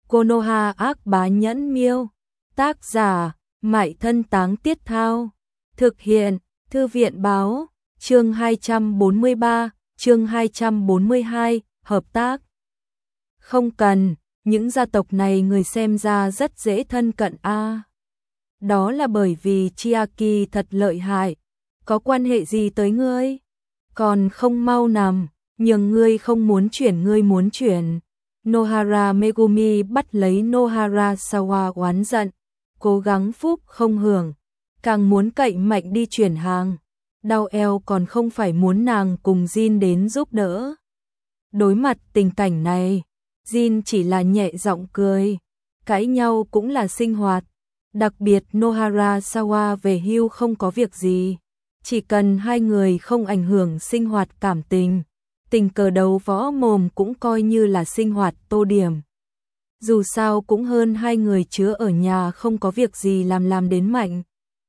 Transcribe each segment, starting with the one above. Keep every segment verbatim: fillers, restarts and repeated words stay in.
Konoha ác bá nhẫn miêu. Tác giả, Mại Thân Táng Tiết Thao. Thực hiện, Thư viện Báo. Chương hai trăm bốn mươi ba, chương hai trăm bốn mươi hai, hợp tác. Không cần, những gia tộc này người xem ra rất dễ thân cận a. À, đó là bởi vì Chiaki thật lợi hại. Có quan hệ gì tới ngươi? Còn không mau nằm, nhưng ngươi không muốn chuyển ngươi muốn chuyển. Nohara Megumi bắt lấy Nohara Sawa oán giận, cố gắng phúc không hưởng, càng muốn cậy mạnh đi chuyển hàng. Đau eo còn không phải muốn nàng cùng Jin đến giúp đỡ. Đối mặt tình cảnh này, Jin chỉ là nhẹ giọng cười, cãi nhau cũng là sinh hoạt. Đặc biệt Nohara Sawa về hưu không có việc gì, chỉ cần hai người không ảnh hưởng sinh hoạt cảm tình, tình cờ đấu võ mồm cũng coi như là sinh hoạt tô điểm. Dù sao cũng hơn hai người chứa ở nhà không có việc gì làm làm đến mạnh.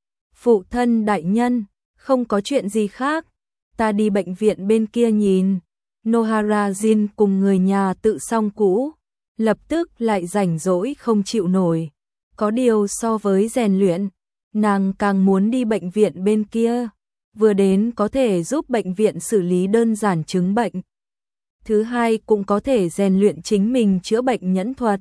Phụ thân đại nhân, không có chuyện gì khác, ta đi bệnh viện bên kia nhìn. Nohara Jin cùng người nhà tự xong cũ, lập tức lại rảnh rỗi không chịu nổi. Có điều so với rèn luyện, nàng càng muốn đi bệnh viện bên kia, vừa đến có thể giúp bệnh viện xử lý đơn giản chứng bệnh. Thứ hai cũng có thể rèn luyện chính mình chữa bệnh nhẫn thuật.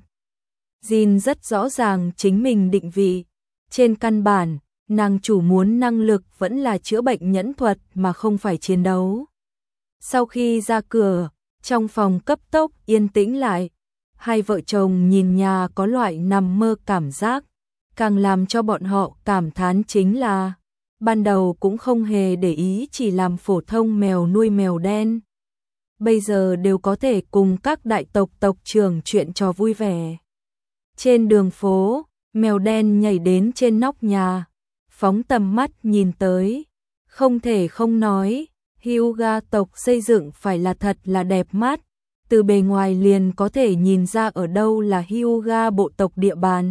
Jin rất rõ ràng chính mình định vị, trên căn bản, nàng chủ muốn năng lực vẫn là chữa bệnh nhẫn thuật mà không phải chiến đấu. Sau khi ra cửa, trong phòng cấp tốc yên tĩnh lại, hai vợ chồng nhìn nhà có loại nằm mơ cảm giác, càng làm cho bọn họ cảm thán chính là ban đầu cũng không hề để ý chỉ làm phổ thông mèo nuôi mèo đen. Bây giờ đều có thể cùng các đại tộc tộc trưởng chuyện trò vui vẻ. Trên đường phố, mèo đen nhảy đến trên nóc nhà, phóng tầm mắt nhìn tới, không thể không nói, Hyuga tộc xây dựng phải là thật là đẹp mắt, từ bề ngoài liền có thể nhìn ra ở đâu là Hyuga bộ tộc địa bàn,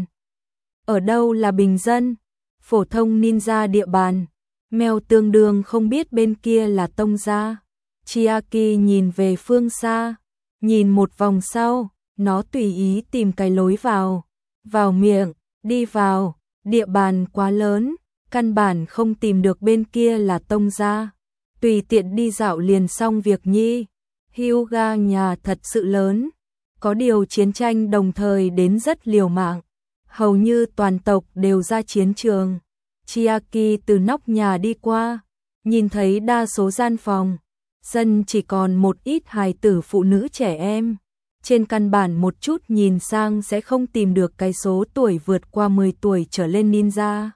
ở đâu là bình dân, phổ thông ninja địa bàn. Mèo tương đương không biết bên kia là tông gia. Chiaki nhìn về phương xa, nhìn một vòng sau, nó tùy ý tìm cái lối vào, vào miệng, đi vào, địa bàn quá lớn, căn bản không tìm được bên kia là tông gia. Tùy tiện đi dạo liền xong việc nhi. Hyuga nhà thật sự lớn, có điều chiến tranh đồng thời đến rất liều mạng, hầu như toàn tộc đều ra chiến trường. Chiaki từ nóc nhà đi qua, nhìn thấy đa số gian phòng, dân chỉ còn một ít hài tử phụ nữ trẻ em. Trên căn bản một chút nhìn sang sẽ không tìm được cái số tuổi vượt qua mười tuổi trở lên ninja.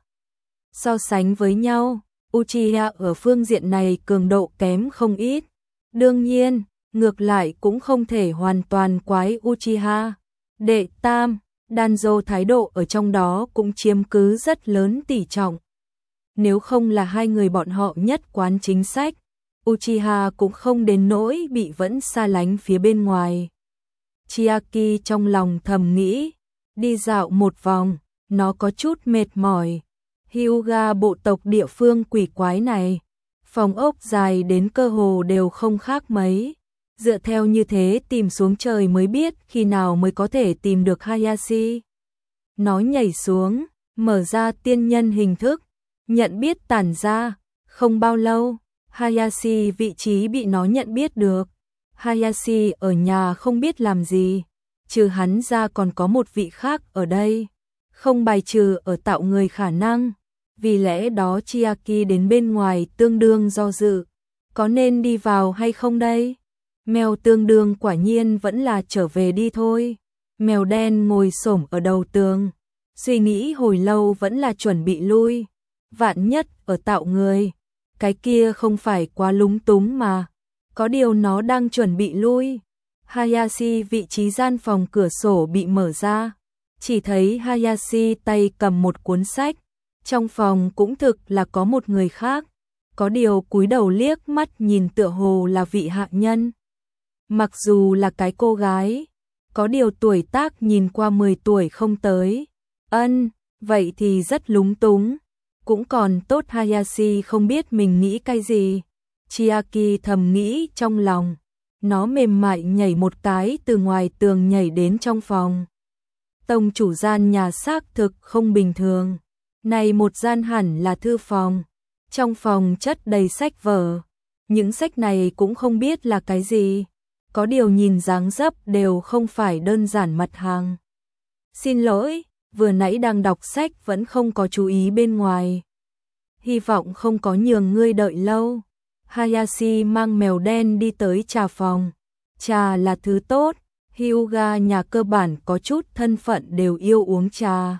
So sánh với nhau, Uchiha ở phương diện này cường độ kém không ít. Đương nhiên, ngược lại cũng không thể hoàn toàn quái Uchiha. Đệ tam, Danzo thái độ ở trong đó cũng chiếm cứ rất lớn tỷ trọng. Nếu không là hai người bọn họ nhất quán chính sách, Uchiha cũng không đến nỗi bị vẫn xa lánh phía bên ngoài. Chiaki trong lòng thầm nghĩ, đi dạo một vòng, nó có chút mệt mỏi. Hyuga bộ tộc địa phương quỷ quái này, phòng ốc dài đến cơ hồ đều không khác mấy. Dựa theo như thế tìm xuống trời mới biết khi nào mới có thể tìm được Hayashi. Nó nhảy xuống, mở ra tiên nhân hình thức, nhận biết tản ra, không bao lâu, Hayashi vị trí bị nó nhận biết được. Hayashi ở nhà không biết làm gì, trừ hắn ra còn có một vị khác ở đây, không bài trừ ở tạo người khả năng. Vì lẽ đó Chiaki đến bên ngoài tương đương do dự, có nên đi vào hay không đây? Mèo tương đương quả nhiên vẫn là trở về đi thôi. Mèo đen ngồi xổm ở đầu tường, suy nghĩ hồi lâu vẫn là chuẩn bị lui. Vạn nhất ở tạo người, cái kia không phải quá lúng túng mà. Có điều nó đang chuẩn bị lui. Hayashi vị trí gian phòng cửa sổ bị mở ra, chỉ thấy Hayashi tay cầm một cuốn sách. Trong phòng cũng thực là có một người khác, có điều cúi đầu liếc mắt nhìn tựa hồ là vị hạ nhân. Mặc dù là cái cô gái, có điều tuổi tác nhìn qua mười tuổi không tới. Ân, vậy thì rất lúng túng. Cũng còn tốt Hayashi không biết mình nghĩ cái gì. Chiaki thầm nghĩ trong lòng. Nó mềm mại nhảy một cái từ ngoài tường nhảy đến trong phòng. Tông chủ gian nhà xác thực không bình thường. Này một gian hẳn là thư phòng. Trong phòng chất đầy sách vở. Những sách này cũng không biết là cái gì. Có điều nhìn dáng dấp đều không phải đơn giản mặt hàng. Xin lỗi, vừa nãy đang đọc sách vẫn không có chú ý bên ngoài. Hy vọng không có nhường ngươi đợi lâu. Hayashi mang mèo đen đi tới trà phòng. Trà là thứ tốt, Hyuga nhà cơ bản có chút thân phận đều yêu uống trà.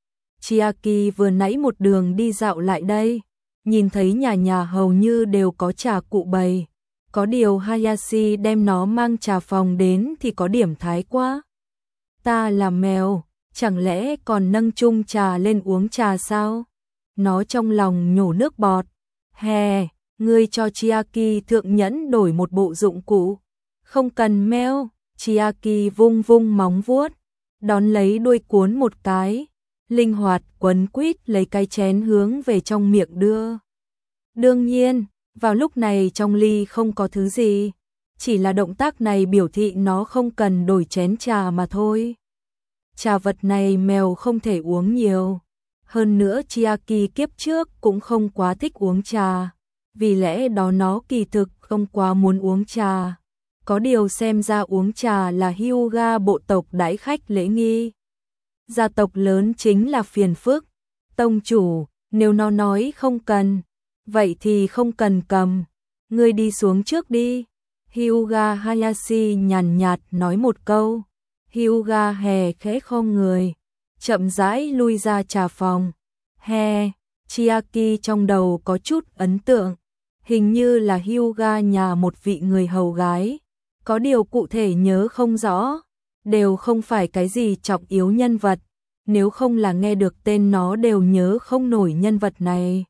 Chiaki vừa nãy một đường đi dạo lại đây, nhìn thấy nhà nhà hầu như đều có trà cụ bày. Có điều Hayashi đem nó mang trà phòng đến thì có điểm thái quá. Ta là mèo, chẳng lẽ còn nâng chung trà lên uống trà sao? Nó trong lòng nhổ nước bọt. Hè, ngươi cho Chiaki thượng nhẫn đổi một bộ dụng cụ. Không cần meo, Chiaki vung vung móng vuốt, đón lấy đuôi cuốn một cái, linh hoạt quấn quýt lấy cái chén hướng về trong miệng đưa. Đương nhiên, vào lúc này trong ly không có thứ gì, chỉ là động tác này biểu thị nó không cần đổi chén trà mà thôi. Trà vật này mèo không thể uống nhiều. Hơn nữa Chiaki kiếp trước cũng không quá thích uống trà, vì lẽ đó nó kỳ thực không quá muốn uống trà. Có điều xem ra uống trà là Hyuga bộ tộc đãi khách lễ nghi. Gia tộc lớn chính là phiền phức. Tông chủ, nếu nó nói không cần, vậy thì không cần cầm. Ngươi đi xuống trước đi. Hyuga Hayashi nhàn nhạt nói một câu. Hyuga hè khẽ khom người, chậm rãi lui ra trà phòng. He, Chiaki trong đầu có chút ấn tượng, hình như là Hyuga nhà một vị người hầu gái, có điều cụ thể nhớ không rõ, đều không phải cái gì trọng yếu nhân vật, nếu không là nghe được tên nó đều nhớ không nổi nhân vật này.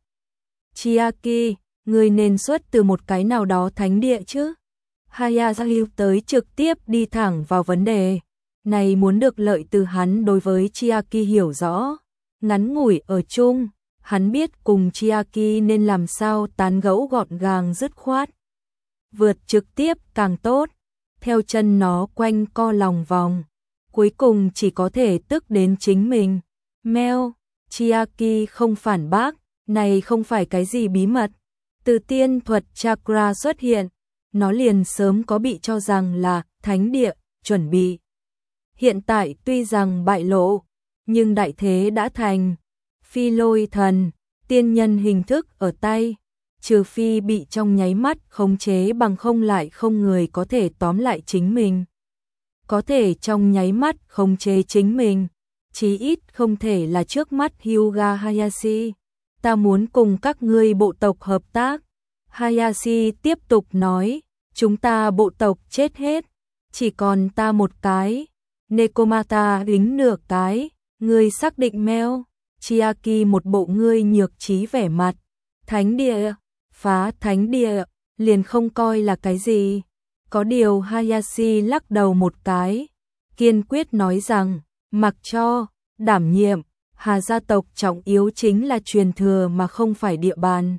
Chiaki, người nên xuất từ một cái nào đó thánh địa chứ? Hayashi tới trực tiếp đi thẳng vào vấn đề. Này muốn được lợi từ hắn đối với Chiaki hiểu rõ, ngắn ngủi ở chung, hắn biết cùng Chiaki nên làm sao tán gẫu gọn gàng dứt khoát. Vượt trực tiếp càng tốt, theo chân nó quanh co lòng vòng, cuối cùng chỉ có thể tức đến chính mình. Meo, Chiaki không phản bác, này không phải cái gì bí mật. Từ tiên thuật chakra xuất hiện, nó liền sớm có bị cho rằng là thánh địa, chuẩn bị. Hiện tại tuy rằng bại lộ, nhưng đại thế đã thành. Phi lôi thần, tiên nhân hình thức ở tay, trừ phi bị trong nháy mắt khống chế bằng không lại không người có thể tóm lại chính mình. Có thể trong nháy mắt khống chế chính mình, chí ít không thể là trước mắt Hyuga Hayashi. Ta muốn cùng các ngươi bộ tộc hợp tác. Hayashi tiếp tục nói, chúng ta bộ tộc chết hết, chỉ còn ta một cái. Nekomata đính nửa cái, ngươi xác định meo. Chiaki một bộ ngươi nhược trí vẻ mặt. Thánh địa, phá thánh địa, liền không coi là cái gì. Có điều Hayashi lắc đầu một cái, kiên quyết nói rằng, mặc cho, đảm nhiệm, Hà gia tộc trọng yếu chính là truyền thừa mà không phải địa bàn.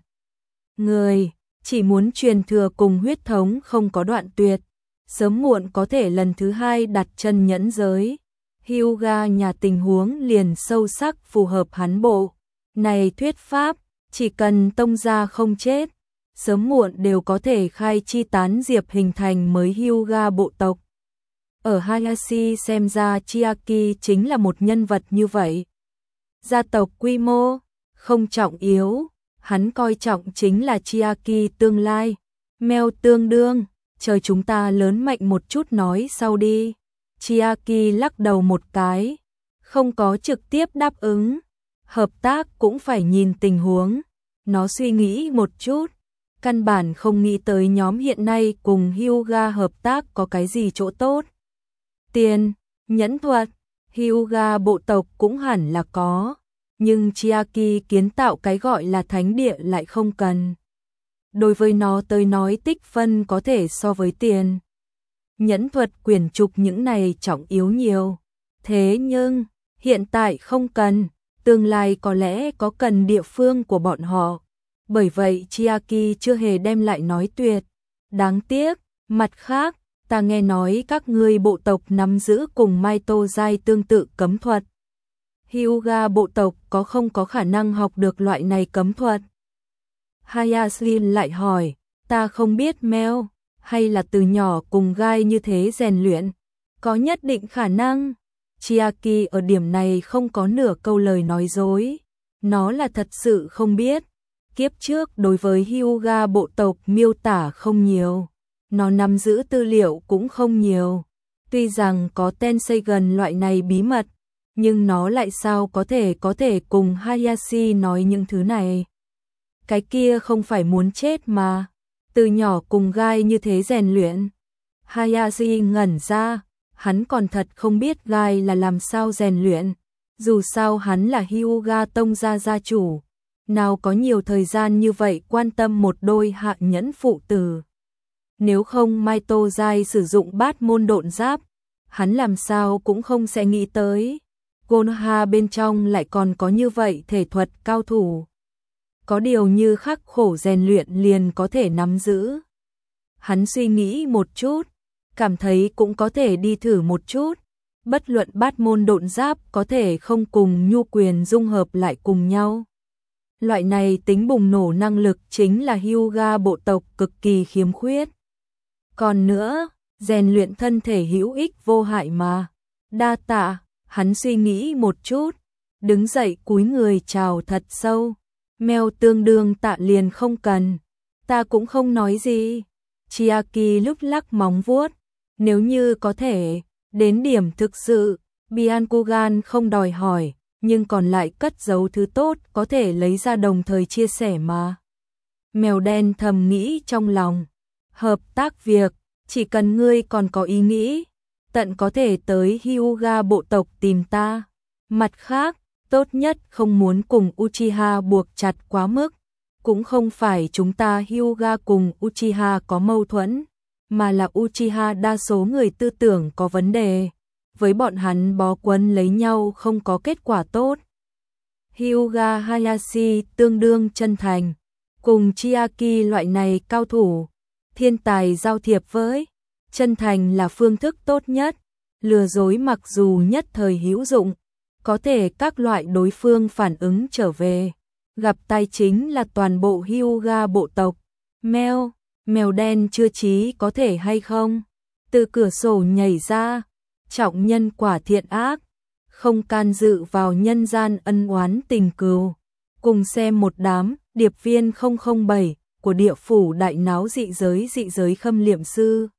Người, chỉ muốn truyền thừa cùng huyết thống không có đoạn tuyệt. Sớm muộn có thể lần thứ hai đặt chân nhẫn giới. Hyuga nhà tình huống liền sâu sắc phù hợp hắn bộ. Này thuyết pháp, chỉ cần tông gia không chết, sớm muộn đều có thể khai chi tán diệp hình thành mới Hyuga bộ tộc. Ở Hayashi xem ra Chiaki chính là một nhân vật như vậy. Gia tộc quy mô, không trọng yếu, hắn coi trọng chính là Chiaki tương lai. Meo tương đương. Chờ chúng ta lớn mạnh một chút nói sau đi. Chiaki lắc đầu một cái, không có trực tiếp đáp ứng. Hợp tác cũng phải nhìn tình huống. Nó suy nghĩ một chút, căn bản không nghĩ tới nhóm hiện nay cùng Hyuga hợp tác có cái gì chỗ tốt. Tiền, nhẫn thuật, Hyuga bộ tộc cũng hẳn là có, nhưng Chiaki kiến tạo cái gọi là thánh địa lại không cần. Đối với nó tới nói tích phân có thể so với tiền. Nhẫn thuật quyển trục những này trọng yếu nhiều. Thế nhưng, hiện tại không cần, tương lai có lẽ có cần địa phương của bọn họ. Bởi vậy Chiaki chưa hề đem lại nói tuyệt. Đáng tiếc, mặt khác, ta nghe nói các ngươi bộ tộc nắm giữ cùng Maito giai tương tự cấm thuật. Hyuga bộ tộc có không có khả năng học được loại này cấm thuật? Hayashi lại hỏi, ta không biết Meo, hay là từ nhỏ cùng gai như thế rèn luyện, có nhất định khả năng. Chiaki ở điểm này không có nửa câu lời nói dối, nó là thật sự không biết. Kiếp trước đối với Hyuga bộ tộc miêu tả không nhiều, nó nắm giữ tư liệu cũng không nhiều. Tuy rằng có Tenseigan loại này bí mật, nhưng nó lại sao có thể có thể cùng Hayashi nói những thứ này. Cái kia không phải muốn chết mà, từ nhỏ cùng gai như thế rèn luyện. Hayashi ngẩn ra, hắn còn thật không biết gai là làm sao rèn luyện, dù sao hắn là Hyuga tông gia gia chủ, nào có nhiều thời gian như vậy quan tâm một đôi hạ nhẫn phụ tử. Nếu không Maito giai sử dụng bát môn độn giáp, hắn làm sao cũng không sẽ nghĩ tới. Konoha bên trong lại còn có như vậy thể thuật cao thủ. Có điều như khắc khổ rèn luyện liền có thể nắm giữ. Hắn suy nghĩ một chút, cảm thấy cũng có thể đi thử một chút. Bất luận bát môn độn giáp có thể không cùng nhu quyền dung hợp lại cùng nhau. Loại này tính bùng nổ năng lực chính là Hyuga bộ tộc cực kỳ khiếm khuyết. Còn nữa, rèn luyện thân thể hữu ích vô hại mà. Đa tạ, hắn suy nghĩ một chút, đứng dậy cúi người chào thật sâu. Mèo tương đương tạ liền không cần, ta cũng không nói gì. Chiaki lúc lắc móng vuốt, nếu như có thể, đến điểm thực sự, Byakugan không đòi hỏi, nhưng còn lại cất giấu thứ tốt có thể lấy ra đồng thời chia sẻ mà. Mèo đen thầm nghĩ trong lòng, hợp tác việc, chỉ cần ngươi còn có ý nghĩ, tận có thể tới Hyuga bộ tộc tìm ta. Mặt khác, tốt nhất không muốn cùng Uchiha buộc chặt quá mức, cũng không phải chúng ta Hyuga cùng Uchiha có mâu thuẫn, mà là Uchiha đa số người tư tưởng có vấn đề, với bọn hắn bó quấn lấy nhau không có kết quả tốt. Hyuga Hayashi tương đương chân thành, cùng Chiaki loại này cao thủ, thiên tài giao thiệp với, chân thành là phương thức tốt nhất, lừa dối mặc dù nhất thời hữu dụng, có thể các loại đối phương phản ứng trở về, gặp tai chính là toàn bộ Hyuga bộ tộc. Mèo, mèo đen chưa chí có thể hay không? Từ cửa sổ nhảy ra, trọng nhân quả thiện ác, không can dự vào nhân gian ân oán tình cừu. Cùng xem một đám điệp viên không không bảy của địa phủ đại náo dị giới dị giới khâm liệm sư.